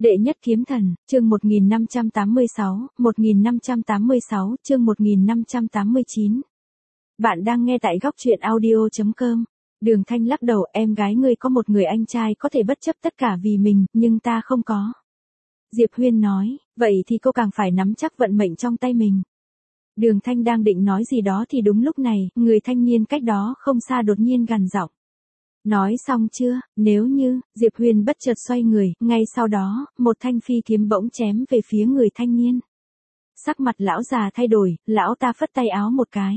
Đệ nhất kiếm thần, chương 1586, chương 1589. Bạn đang nghe tại góc truyện audio.com. Đường Thanh lắc đầu, em gái ngươi có một người anh trai có thể bất chấp tất cả vì mình, nhưng ta không có. Diệp Huyên nói, vậy thì cô càng phải nắm chắc vận mệnh trong tay mình. Đường Thanh đang định nói gì đó thì đúng lúc này, người thanh niên cách đó không xa đột nhiên gằn giọng. Nói xong chưa, nếu như, Diệp Huyên bất chợt xoay người, ngay sau đó, một thanh phi kiếm bỗng chém về phía người thanh niên. Sắc mặt lão già thay đổi, lão ta phất tay áo một cái.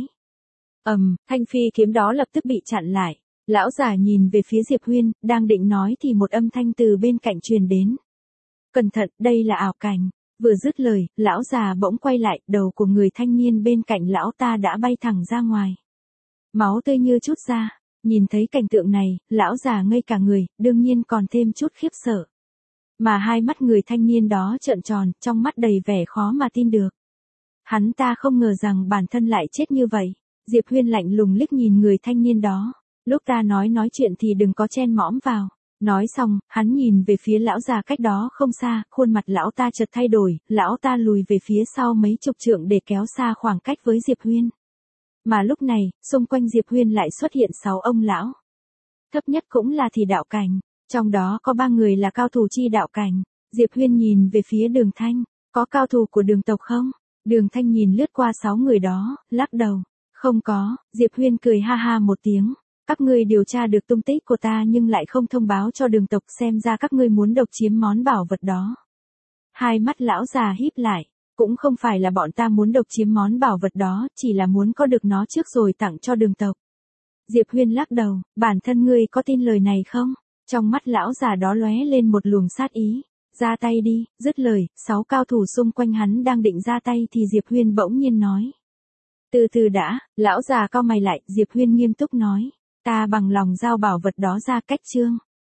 Thanh phi kiếm đó lập tức bị chặn lại. Lão già nhìn về phía Diệp Huyên, đang định nói thì một âm thanh từ bên cạnh truyền đến. Cẩn thận, đây là ảo cảnh. Vừa dứt lời, lão già bỗng quay lại, đầu của người thanh niên bên cạnh lão ta đã bay thẳng ra ngoài. Máu tươi như trút ra. Nhìn thấy cảnh tượng này, lão già ngây cả người, đương nhiên còn thêm chút khiếp sợ. Mà hai mắt người thanh niên đó trợn tròn, trong mắt đầy vẻ khó mà tin được. Hắn ta không ngờ rằng bản thân lại chết như vậy. Diệp Huyên lạnh lùng liếc nhìn người thanh niên đó. Lúc ta nói chuyện thì đừng có chen mõm vào. Nói xong, hắn nhìn về phía lão già cách đó không xa, khuôn mặt lão ta chợt thay đổi, lão ta lùi về phía sau mấy chục trượng để kéo xa khoảng cách với Diệp Huyên. Mà lúc này, xung quanh Diệp Huyên lại xuất hiện 6 ông lão. Thấp nhất cũng là thì đạo cảnh, trong đó có 3 người là cao thủ chi đạo cảnh. Diệp Huyên nhìn về phía Đường Thanh, có cao thủ của Đường tộc không? Đường Thanh nhìn lướt qua 6 người đó, lắc đầu, không có. Diệp Huyên cười ha ha một tiếng, các ngươi điều tra được tung tích của ta nhưng lại không thông báo cho Đường tộc, xem ra các ngươi muốn độc chiếm món bảo vật đó. Hai mắt lão già híp lại. Cũng không phải là bọn ta muốn độc chiếm món bảo vật đó, chỉ là muốn có được nó trước rồi tặng cho Đường tộc. Diệp Huyên lắc đầu, bản thân ngươi có tin lời này không? Trong mắt lão già đó lóe lên một luồng sát ý. Ra tay đi, dứt lời, 6 cao thủ xung quanh hắn đang định ra tay thì Diệp Huyên bỗng nhiên nói. Từ từ đã, lão già cau mày lại, Diệp Huyên nghiêm túc nói. Ta bằng lòng giao bảo vật đó ra, cách chương.